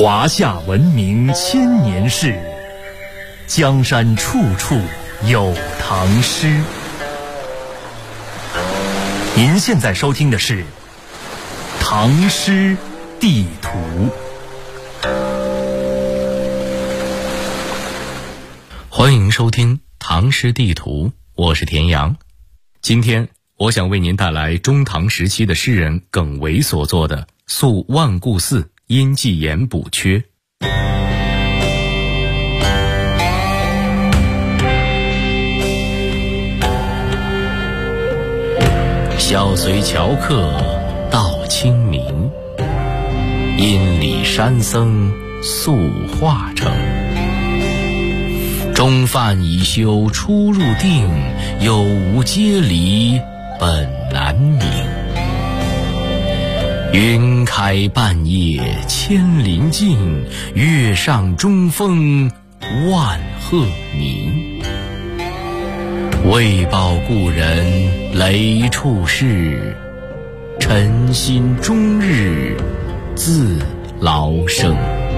华夏文明千年事，江山处处有唐诗。您现在收听的是《唐诗地图》。 欢迎收听《唐诗地图》，我是田阳。今天我想为您带来中唐时期的诗人耿维所作的《溯万顾寺因纪言补缺》。晓随樵客到清明，因里山僧宿化城。中饭已休出入定，有无接离本难明。云开半夜千林尽，月上中风万壑明。为报故人雷处事，臣心终日自劳生。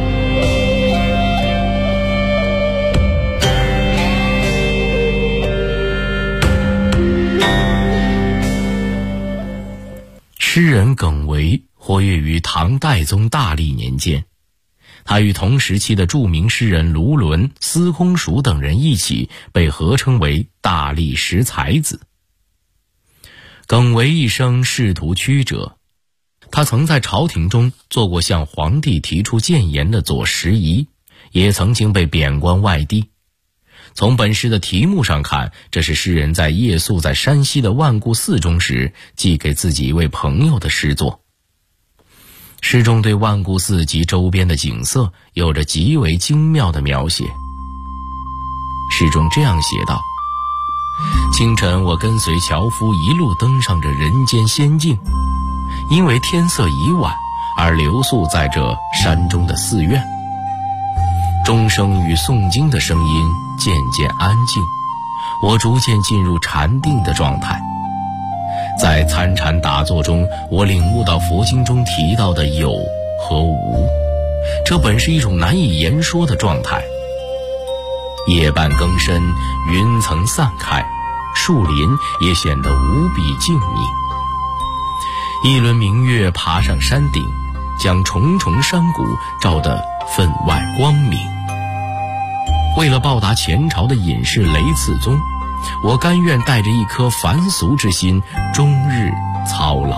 诗人耿维活跃于唐代宗大历年间，他与同时期的著名诗人卢纶、司空曙等人一起被合称为大历十才子。耿维一生仕途曲折，他曾在朝廷中做过向皇帝提出谏言的左拾遗，也曾经被贬官外地。从本诗的题目上看，这是诗人在夜宿在山西的万顾寺中时寄给自己一位朋友的诗作。诗中对万顾寺及周边的景色有着极为精妙的描写。诗中这样写道：清晨我跟随樵夫一路登上这人间仙境，因为天色已晚而留宿在这山中的寺院。钟声与诵经的声音渐渐安静，我逐渐进入禅定的状态。在参禅打坐中，我领悟到佛经中提到的有和无，这本是一种难以言说的状态。夜半更深，云层散开，树林也显得无比静谧。一轮明月爬上山顶，将重重山谷照得分外光明。为了报答前朝的隐士雷次宗，我甘愿带着一颗凡俗之心，终日操劳。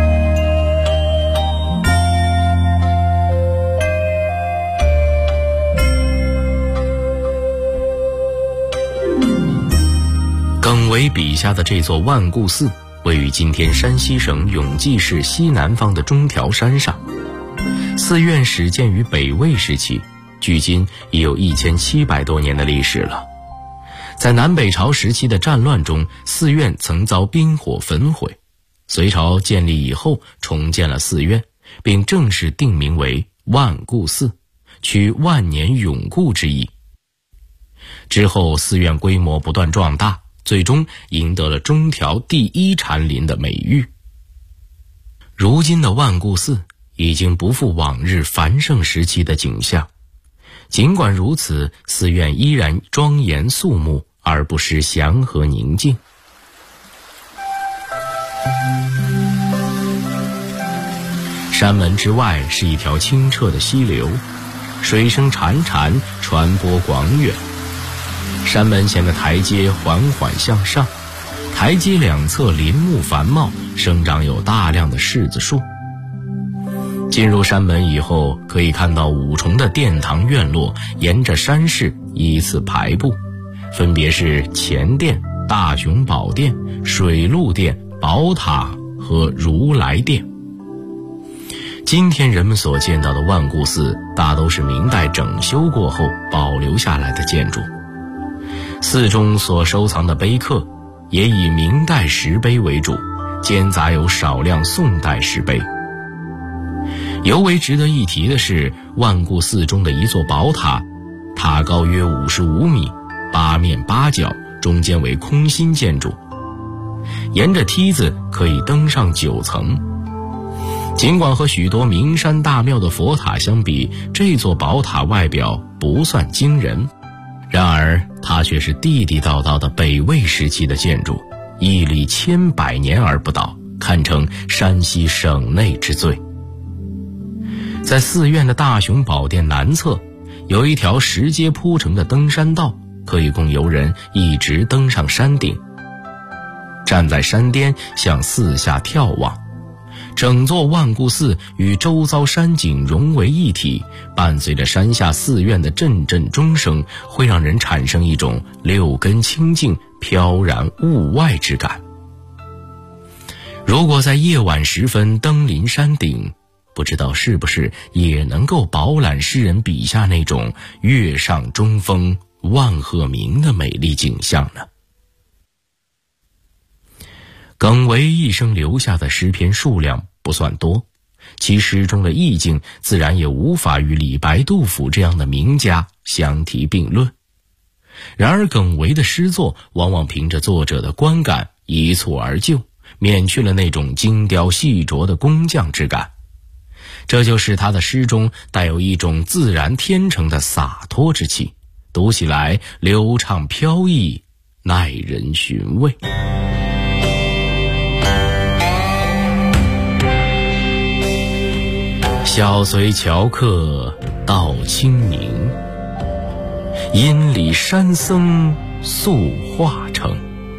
耿维笔下的这座万顾寺位于今天山西省永济市西南方的中条山上。寺院始建于北魏时期，距今已有1700多年的历史了。在南北朝时期的战乱中，寺院曾遭兵火焚毁，隋朝建立以后重建了寺院，并正式定名为万顾寺，取万年永固之意。之后寺院规模不断壮大，最终赢得了中条第一禅林的美誉。如今的万顾寺已经不复往日繁盛时期的景象，尽管如此，寺院依然庄严肃穆，而不失祥和宁静。山门之外是一条清澈的溪流，水声潺潺，传播广远。山门前的台阶缓缓向上，台阶两侧林木繁茂，生长有大量的柿子树。进入山门以后，可以看到5重的殿堂院落沿着山势依次排布，分别是前殿、大雄宝殿、水陆殿、宝塔和如来殿。今天人们所见到的万顾寺大都是明代整修过后保留下来的建筑。寺中所收藏的碑刻也以明代石碑为主，兼杂有少量宋代石碑。尤为值得一提的是，万顾寺中的一座宝塔，塔高约55米，8面8角，中间为空心建筑，沿着梯子可以登上9层。 尽管和许多名山大庙的佛塔相比，这座宝塔外表不算惊人，然而它却是地地道道的北魏时期的建筑，屹立100年而不倒，堪称山西省内之最。在寺院的大雄宝殿南侧，有一条石阶铺成的登山道，可以供游人一直登上山顶。站在山巅向四下眺望，整座万顾寺与周遭山景融为一体，伴随着山下寺院的阵阵钟声，会让人产生一种六根清净、飘然物外之感。如果在夜晚时分登临山顶，不知道是不是也能够饱览诗人笔下那种月上中峰万壑明的美丽景象呢？耿维一生留下的诗篇数量不算多，其诗中的意境自然也无法与李白、杜甫这样的名家相提并论。然而耿维的诗作往往凭着作者的观感一蹴而就，免去了那种精雕细琢的工匠之感，这就使他的诗中带有一种自然天成的洒脱之气，读起来流畅飘逸，耐人寻味。小随樵客到清明，阴里山僧宿化城。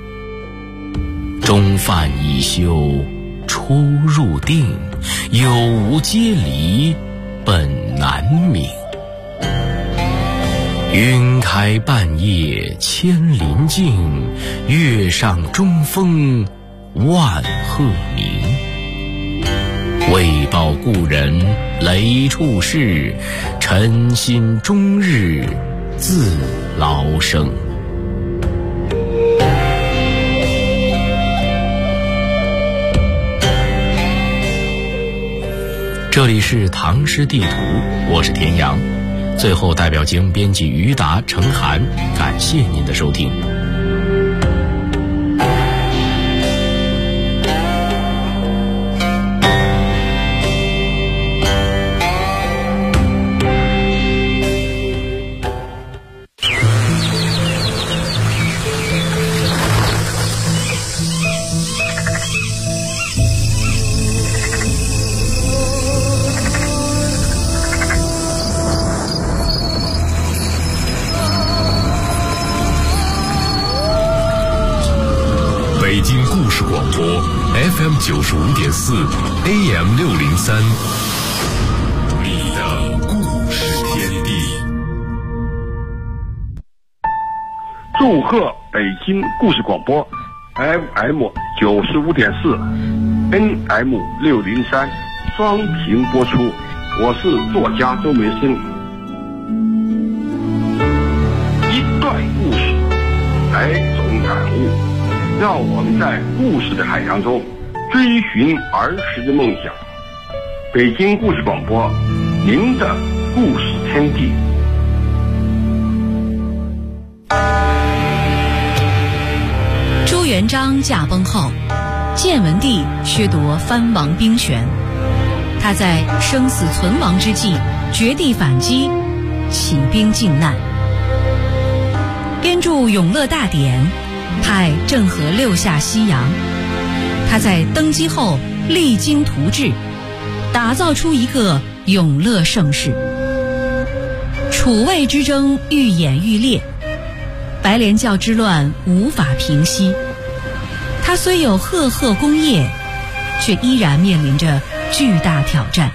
中饭已休出入定，有无皆离本难明。云开半夜千林静，月上中峰万壑明。为报故人雷处事，臣心终日自劳生。这里是唐诗地图，我是田阳。最后代表节目编辑于达、程涵，感谢您的收听。 北京故事广播 FM 95.4 AM 603，你的故事天地。 祝贺北京故事广播 FM 95.4 AM 603双频播出，我是作家周梅生。一段故事，来种感悟，让我们在故事的海洋中追寻儿时的梦想。北京故事广播，您的故事天地。 朱元璋驾崩后，建文帝削夺藩王兵权，他在生死存亡之际绝地反击，起兵靖难，编著《永乐大典》，派郑和六下西洋。他在登基后励精图治，打造出一个永乐盛世。楚魏之争愈演愈烈，白莲教之乱无法平息。他虽有赫赫功业，却依然面临着巨大挑战。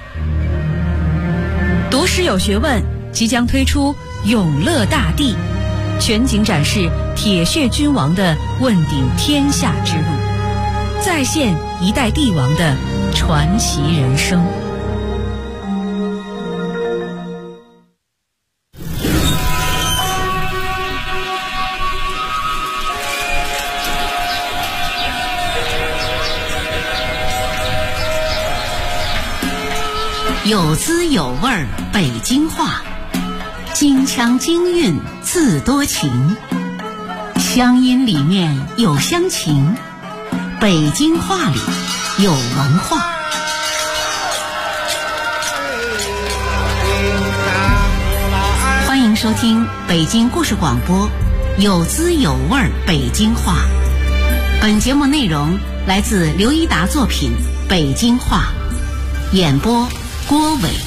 读诗有学问即将推出《永乐大帝》，全景展示铁血君王的问鼎天下之路，再现一代帝王的传奇人生。 有滋有味儿北京话，京腔京韵自多情，乡音里面有乡情，北京话里有文化。 收听北京故事广播，有滋有味北京话。本节目内容来自刘一达作品《北京话》，演播郭伟。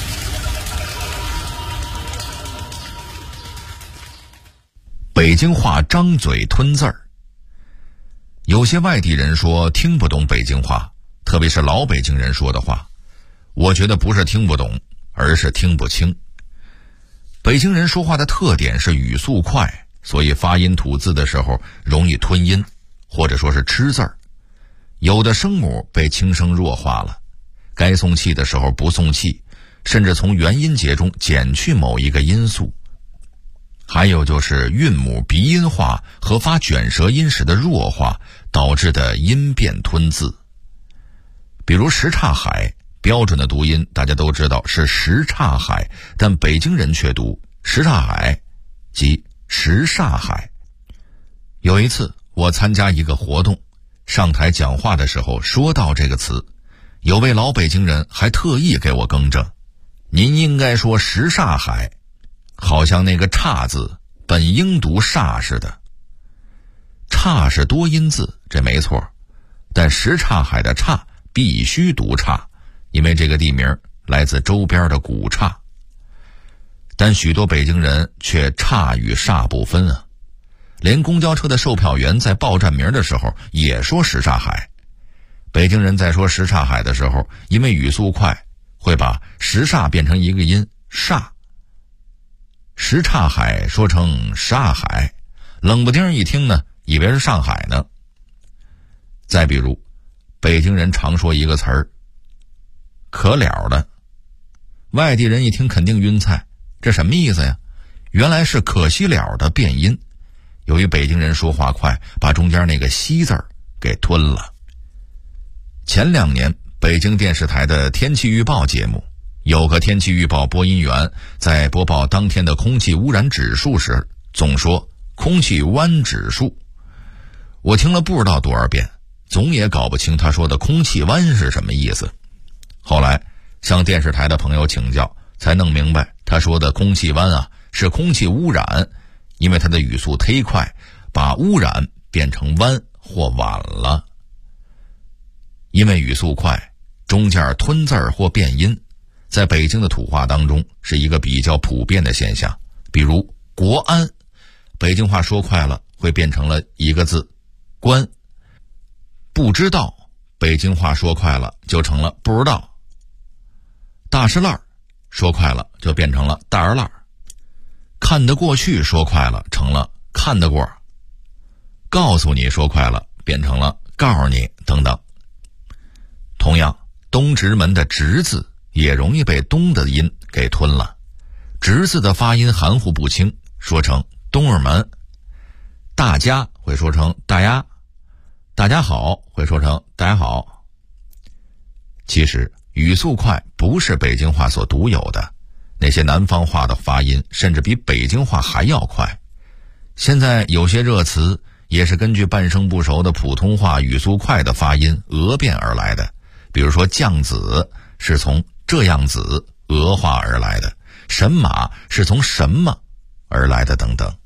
北京话张嘴吞字儿。有些外地人说听不懂北京话，特别是老北京人说的话，我觉得不是听不懂，而是听不清。北京人说话的特点是语速快，所以发音吐字的时候容易吞音，或者说是吃字儿。有的声母被轻声弱化了，该送气的时候不送气，甚至从元音节中减去某一个音素。还有就是韵母鼻音化和发卷舌音时的弱化导致的音变吞字。比如什刹海，标准的读音大家都知道是什刹海，但北京人却读什刹海，即什刹海。有一次我参加一个活动，上台讲话的时候说到这个词，有位老北京人还特意给我更正，您应该说什刹海，好像那个刹字本应读煞似的。刹是多音字，这没错，但什刹海的刹必须读刹，因为这个地名来自周边的古刹。但许多北京人却刹与煞不分啊，连公交车的售票员在报站名的时候也说什刹海。北京人在说什刹海的时候，因为语速快，会把什刹变成一个音煞，什刹海说成煞海，冷不丁一听呢，以为是上海呢。再比如北京人常说一个词儿可了的，外地人一听肯定晕菜，这什么意思呀？原来是可惜了的变音，由于北京人说话快，把中间那个西字儿给吞了。前2年北京电视台的天气预报节目，有个天气预报播音员在播报当天的空气污染指数时总说空气湾指数，我听了不知道多少遍，总也搞不清他说的空气湾是什么意思。后来向电视台的朋友请教，才弄明白他说的空气湾啊是空气污染，因为他的语速忒快，把污染变成湾或晚了。因为语速快，中间吞字儿或变音，在北京的土话当中是一个比较普遍的现象。比如国安，北京话说快了会变成了一个字关。不知道，北京话说快了就成了不知道。大石烂说快了就变成了大儿烂。看得过去说快了成了看得过。告诉你说快了变成了告诉你等等。同样，东直门的直字也容易被东的音给吞了，直字的发音含糊不清，说成东儿门。大家会说成大家，大家好会说成大家好。其实语速快不是北京话所独有的，那些南方话的发音甚至比北京话还要快。现在有些热词也是根据半生不熟的普通话语速快的发音讹变而来的，比如说酱子是从这样子讹化而来的，神马是从什么而来的等等。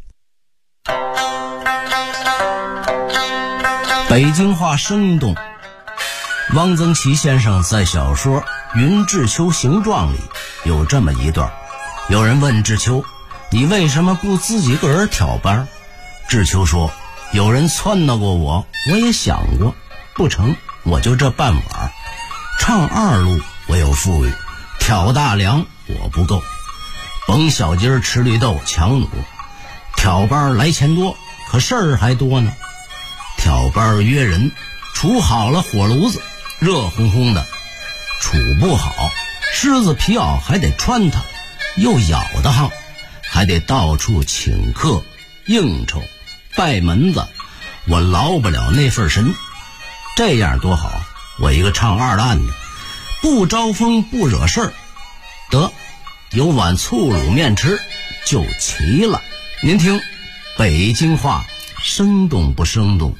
北京话生动。汪曾祺先生在小说《云志秋行状》里有这么一段，有人问志秋，你为什么不自己个儿挑班？志秋说，有人撺掇过我，我也想过，不成，我就这半碗。唱二路我有富裕，挑大梁我不够，甭小鸡儿吃绿豆强弩，挑班来钱多，可事儿还多呢。挑班约人，处好了火炉子，热烘烘的；处不好，狮子皮袄还得穿它，又咬得慌，还得到处请客应酬拜门子，我劳不了那份神。这样多好，我一个唱二烂的，不招风不惹事儿，得有碗醋卤面吃就齐了。您听北京话生动不生动？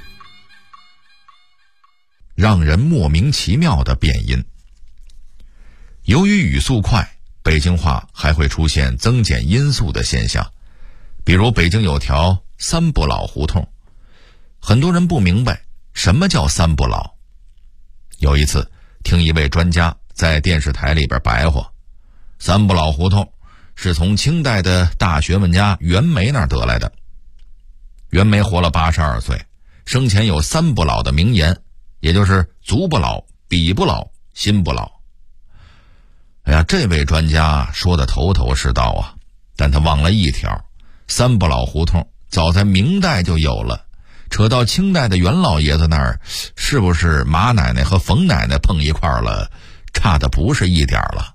让人莫名其妙的变音。由于语速快， 北京话还会出现增减音素的现象。比如北京有条三不老胡同，很多人不明白什么叫三不老。有一次听一位专家在电视台里边白话，三不老胡同是从清代的大学问家袁枚那儿得来的。袁枚活了82岁，生前有三不老的名言，也就是足不老、笔不老、心不老。哎呀，这位专家说的头头是道啊，但他忘了一条，三不老胡同早在明代就有了，扯到清代的袁老爷子那儿，是不是马奶奶和冯奶奶碰一块儿了，差的不是一点了。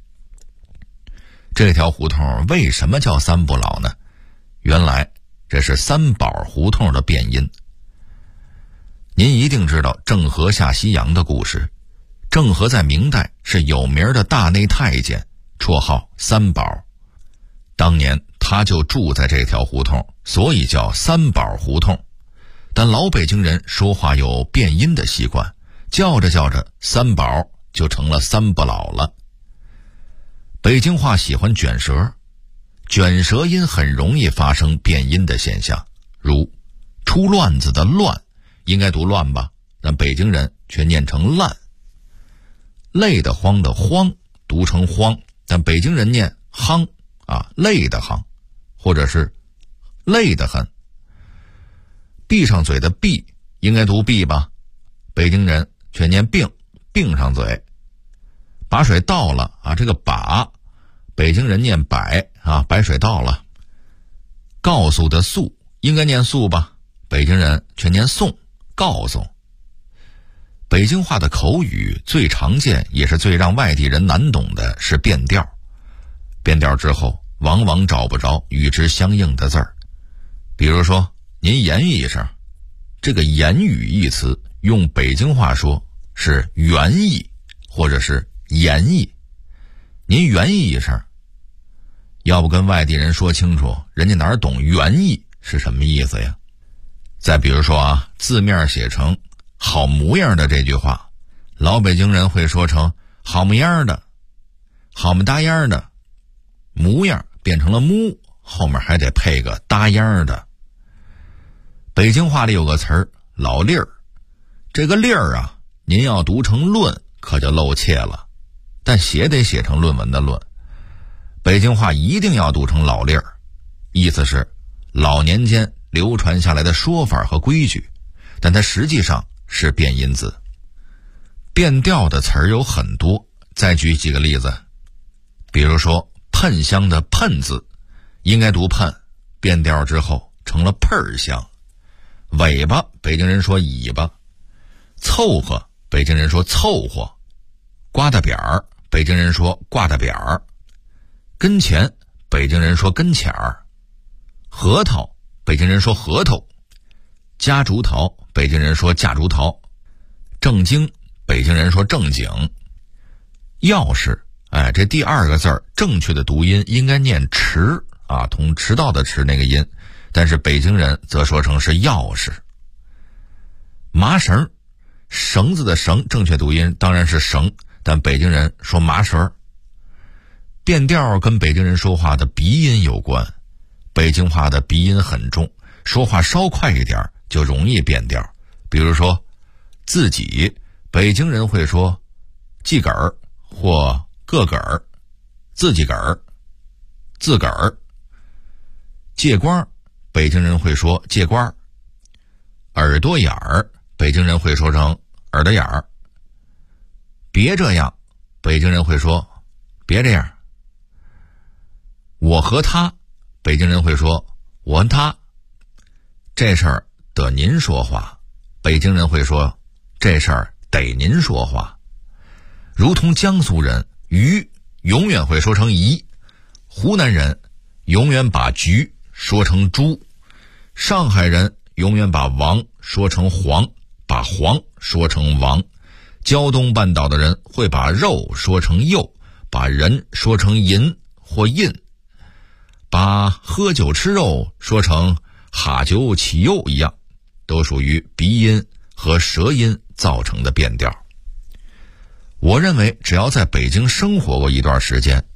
这条胡同为什么叫三不老呢？原来这是三宝胡同的变音。您一定知道郑和下西洋的故事。郑和在明代是有名的大内太监，绰号三宝。当年他就住在这条胡同，所以叫三宝胡同。但老北京人说话有变音的习惯，叫着叫着三宝就成了三不老了。北京话喜欢卷舌，卷舌音很容易发生变音的现象，如出乱子的乱应该读乱吧，但北京人却念成烂。累得慌的慌读成慌，但北京人念夯啊，累得慌，或者是累得很。闭上嘴的闭应该读闭吧，北京人却念并，并上嘴。把水倒了啊，这个把北京人念摆啊，摆水倒了。告诉的诉应该念诉吧，北京人却念送，告诉。北京话的口语最常见也是最让外地人难懂的是变调。变调之后往往找不着与之相应的字儿。比如说您言语一声，这个言语一词用北京话说是原意或者是言意。您原意一声，要不跟外地人说清楚，人家哪儿懂原意是什么意思呀？再比如说啊，字面写成好模样的这句话，老北京人会说成好模样的，好么搭样的，模样变成了木，后面还得配个搭样的。北京话里有个词儿老粒儿，这个粒儿啊，您要读成论可就露怯了，但写得写成论文的论。北京话一定要读成老粒儿，意思是老年间流传下来的说法和规矩，但它实际上是变音字。变调的词儿有很多，再举几个例子。比如说喷香的喷字应该读喷，变调之后成了喷儿香。尾巴北京人说尾巴，凑合北京人说凑合，刮大扁儿北京人说刮大扁儿，跟前北京人说跟前儿，核桃北京人说核桃，夹竹桃北京人说夹竹桃，正经北京人说正经。钥匙这第二个字儿正确的读音应该念迟啊，同迟到的迟那个音，但是北京人则说成是钥匙。麻绳，绳子的绳正确读音当然是绳，但北京人说麻绳。变调跟北京人说话的鼻音有关，北京话的鼻音很重，说话稍快一点就容易变调。比如说自己，北京人会说自个儿或个个儿，自己个儿，自个儿。借光，北京人会说借光。耳朵眼儿，北京人会说成耳朵眼儿。别这样，北京人会说别这样。我和他，北京人会说我和他。这事儿得您说话，北京人会说这事儿得您说话。如同江苏人鱼永远会说成鱼，湖南人永远把菊说成猪，上海人永远把王说成黄，把黄说成王。胶东半岛的人会把肉说成肉，把人说成银或印，把喝酒吃肉说成哈酒起肉一样，都属于鼻音和舌音造成的变调。我认为只要在北京生活过一段时间，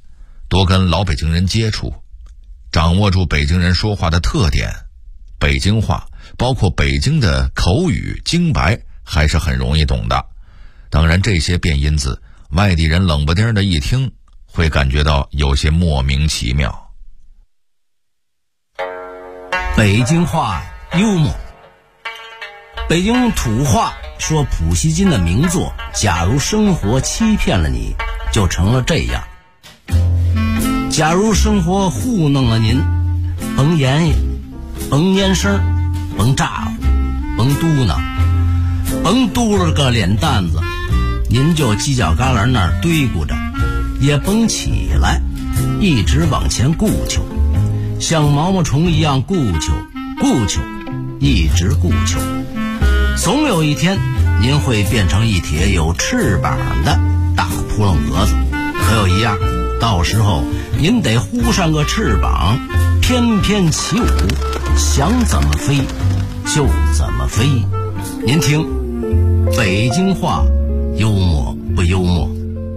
多跟老北京人接触，掌握住北京人说话的特点，北京话包括北京的口语京白还是很容易懂的。当然这些变音字外地人冷不丁的一听会感觉到有些莫名其妙。 北京话幽默。北京土话说普希金的名作假如生活欺骗了你，就成了这样。假如生活糊弄了您，甭言语，甭言声，甭咋呼，甭嘟囔，甭嘟了个脸蛋子，您就犄角旮旯那儿堆咕着，也甭起来，一直往前顾求，像毛毛虫一样顾求，一直顾求。总有一天您会变成一帖有翅膀的大扑棱蛾子，可有一样，到时候您得呼上个翅膀，翩翩起舞，想怎么飞就怎么飞。您听，北京话幽默不幽默？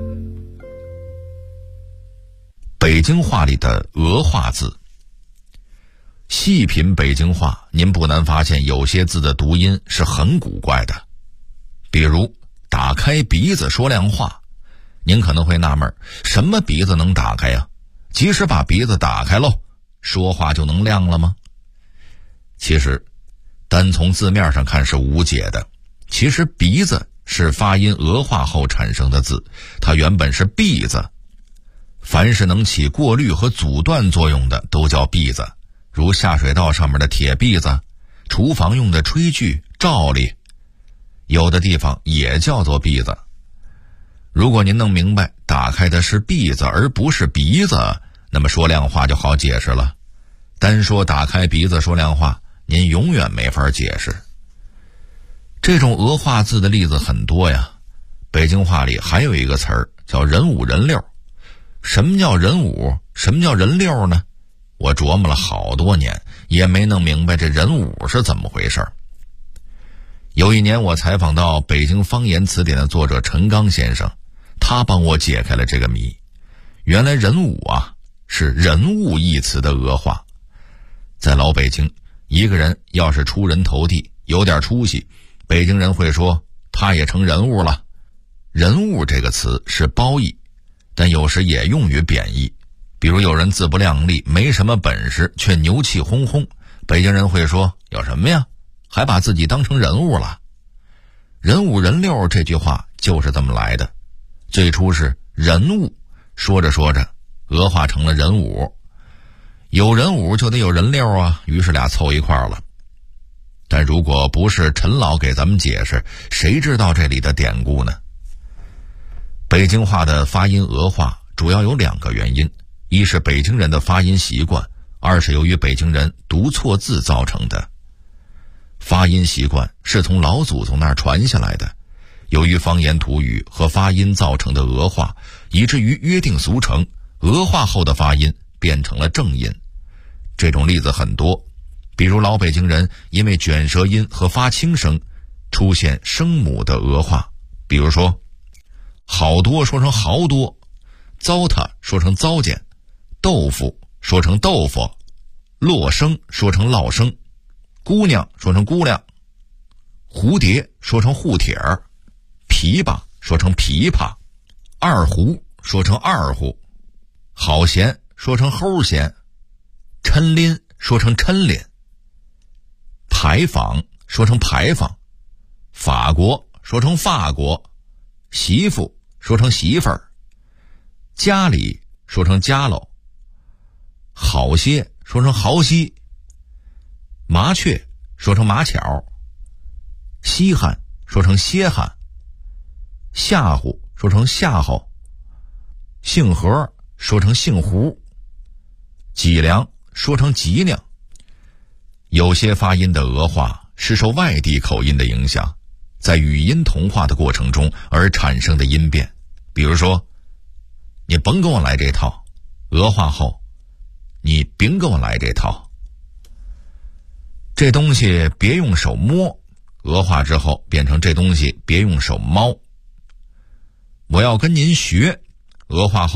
北京话里的俄化字，细品北京话，您不难发现有些字的读音是很古怪的。比如打开鼻子说亮话，您可能会纳闷，什么鼻子能打开呀？即使把鼻子打开喽，说话就能亮了吗？其实单从字面上看是无解的。其实鼻子是发音俄化后产生的字，它原本是闭字，凡是能起过滤和阻断作用的都叫闭字，如下水道上面的铁篦子，厨房用的炊具、罩里，有的地方也叫做篦子。如果您能明白打开的是篦子而不是鼻子，那么说亮话就好解释了。单说打开鼻子说亮话，您永远没法解释。这种俄化字的例子很多呀。北京话里还有一个词儿叫人五人六。什么叫人五？什么叫人六呢？我琢磨了好多年，也没弄明白这人五是怎么回事。有一年我采访到北京方言词典的作者陈刚先生，他帮我解开了这个谜。原来人五啊是人物一词的俄化。在老北京，一个人要是出人头地，有点出息，北京人会说他也成人物了。人物这个词是褒义，但有时也用于贬义。比如有人自不量力，没什么本事，却牛气哄哄，北京人会说有什么呀，还把自己当成人物了。人五人六这句话就是这么来的。最初是人物，说着说着俄化成了人五，有人五就得有人六啊，于是俩凑一块儿了。但如果不是陈老给咱们解释，谁知道这里的典故呢？北京话的发音俄化主要有两个原因，一是北京人的发音习惯，二是由于北京人读错字造成的。发音习惯是从老祖宗那儿传下来的，由于方言土语和发音造成的俄化，以至于约定俗成，俄化后的发音变成了正音。这种例子很多，比如老北京人因为卷舌音和发轻声出现声母的俄化，比如说好多说成好多，糟蹋说成糟践，豆腐说成豆腐，落声说成落声，姑娘说成姑娘，蝴蝶说成蝴蝶儿，琵琶说成琵琶，二胡说成二胡，好闲说成齁闲，抻拎说成抻拎，牌坊说成牌坊，法国说成法国，媳妇说成媳妇儿，家里说成家喽，好些说成好些，麻雀说成麻巧，稀罕说成歇罕，吓唬说成吓唬，杏核说成杏核，脊梁说成脊梁。有些发音的俄化是受外地口音的影响，在语音同化的过程中而产生的音变。比如说你甭跟我来这套，俄化后你别跟我来这套。这东西别用手摸，俄化之后变成这东西别用手猫。我要跟您学，俄化后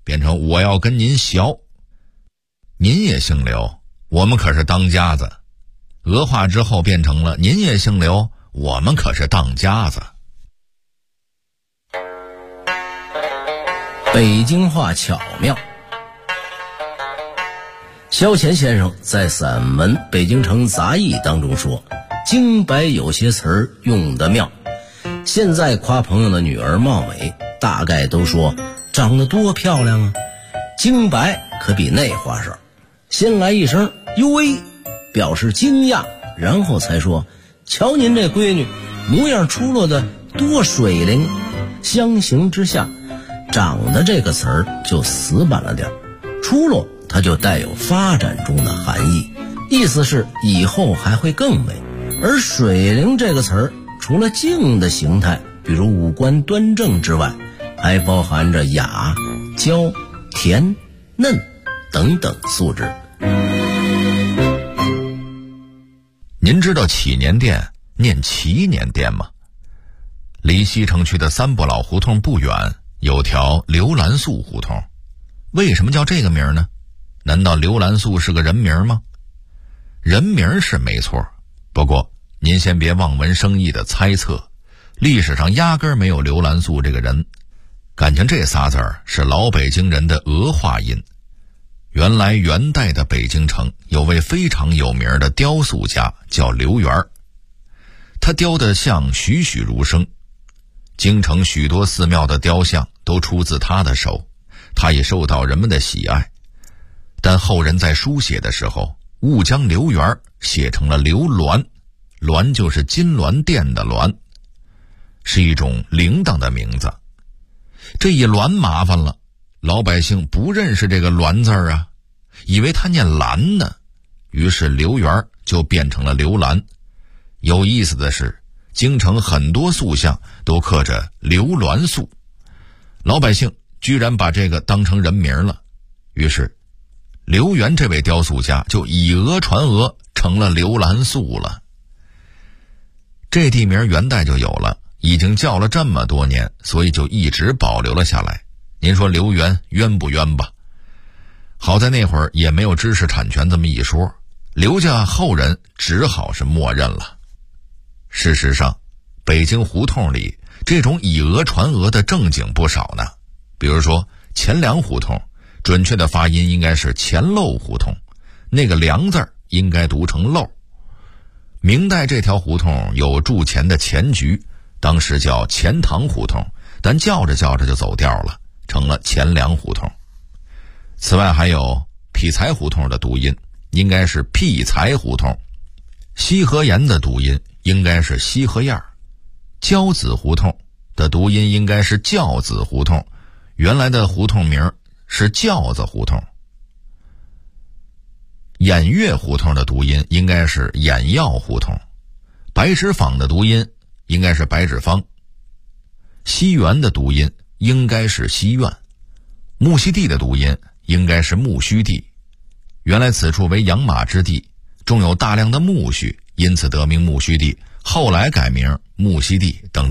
变成我要跟您学。您也姓刘，我们可是当家子。俄化之后变成了您也姓刘，我们可是当家子。 北京话巧妙。萧乾先生在散文《北京城杂艺》当中说，京白有些词儿用得妙。现在夸朋友的女儿貌美，大概都说长得多漂亮啊。京白可比那话少，先来一声哟喂，表示惊讶，然后才说瞧您这闺女模样出落的多水灵。相形之下，长得这个词儿就死板了点，出落它就带有发展中的含义，意思是以后还会更美。而水灵这个词儿除了静的形态，比如五官端正之外，还包含着雅、娇、甜、嫩等等素质。 您知道祈年殿念祈年殿吗？离西城区的三不老胡同不远有条刘兰素胡同。为什么叫这个名呢？难道刘兰素是个人名吗？人名是没错，不过您先别望文生义的猜测，历史上压根儿没有刘兰素这个人。感情这仨字儿是老北京人的俄化音。原来元代的北京城有位非常有名的雕塑家叫刘源，他雕的像栩栩如生，京城许多寺庙的雕像都出自他的手，他也受到人们的喜爱。但后人在书写的时候误将刘源写成了刘銮，銮就是金銮殿的銮，是一种铃铛的名字。这一銮麻烦了，老百姓不认识这个銮字啊，以为他念兰呢，于是刘源就变成了刘兰。有意思的是，京城很多塑像都刻着刘銮塑，老百姓居然把这个当成人名了，于是刘源这位雕塑家就以讹传讹，成了刘兰素了。这地名元代就有了，已经叫了这么多年，所以就一直保留了下来。您说刘源冤不冤吧？好在那会儿也没有知识产权这么一说，刘家后人只好是默认了。事实上，北京胡同里这种以讹传讹的正经不少呢。比如说钱粮胡同，准确的发音应该是钱漏胡同，那个粮字应该读成漏。明代这条胡同有铸钱的钱局，当时叫钱塘胡同，但叫着叫着就走调了，成了钱粮胡同。此外还有劈柴胡同的读音应该是辟财胡同，西河沿的读音应该是西河沿，交子胡同的读音应该是教子胡同，原来的胡同名是轿子胡同。偃月胡同的读音应该是偃药胡同，白纸坊的读音应该是白纸坊，西园的读音应该是西苑，木樨地的读音应该是木须地。原来此处为养马之地，种有大量的苜蓿，因此得名木须地，后来改名木樨地等。